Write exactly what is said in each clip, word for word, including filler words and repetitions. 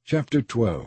Chapter twelve.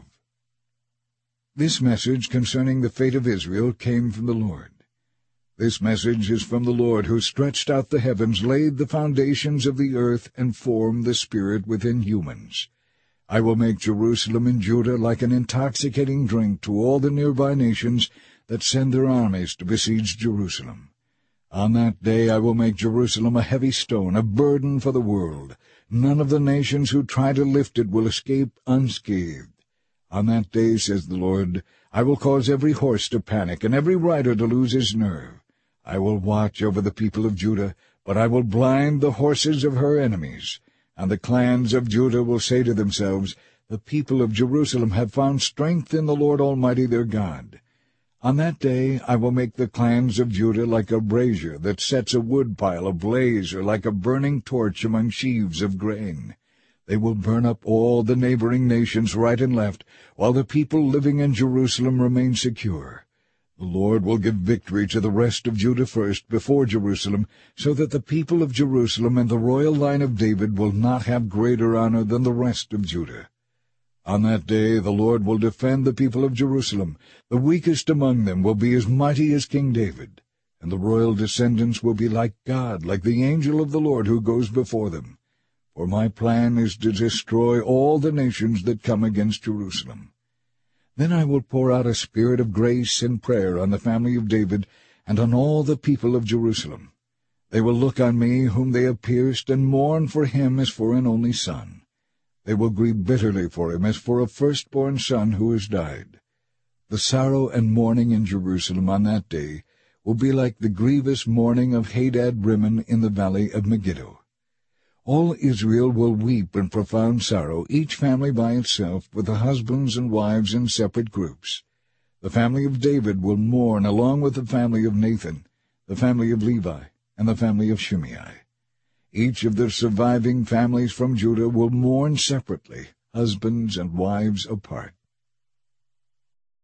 This message concerning the fate of Israel came from the Lord. This message is from the Lord, who stretched out the heavens, laid the foundations of the earth, and formed the spirit within humans. I will make Jerusalem and Judah like an intoxicating drink to all the nearby nations that send their armies to besiege Jerusalem. On that day I will make Jerusalem a heavy stone, a burden for the world. None of the nations who try to lift it will escape unscathed. On that day, says the Lord, I will cause every horse to panic, and every rider to lose his nerve. I will watch over the people of Judah, but I will blind the horses of her enemies. And the clans of Judah will say to themselves, The people of Jerusalem have found strength in the Lord Almighty their God. On that day I will make the clans of Judah like a brazier that sets a wood-pile ablaze, or like a burning torch among sheaves of grain. They will burn up all the neighboring nations right and left, while the people living in Jerusalem remain secure. The Lord will give victory to the rest of Judah first, before Jerusalem, so that the people of Jerusalem and the royal line of David will not have greater honor than the rest of Judah. On that day the Lord will defend the people of Jerusalem. The weakest among them will be as mighty as King David, and the royal descendants will be like God, like the angel of the Lord who goes before them. For my plan is to destroy all the nations that come against Jerusalem. Then I will pour out a spirit of grace and prayer on the family of David and on all the people of Jerusalem. They will look on me whom they have pierced, and mourn for him as for an only son. They will grieve bitterly for him as for a firstborn son who has died. The sorrow and mourning in Jerusalem on that day will be like the grievous mourning of Hadad-rimmon in the valley of Megiddo. All Israel will weep in profound sorrow, each family by itself, with the husbands and wives in separate groups. The family of David will mourn along with the family of Nathan, the family of Levi, and the family of Shimei. Each of the surviving families from Judah will mourn separately, husbands and wives apart.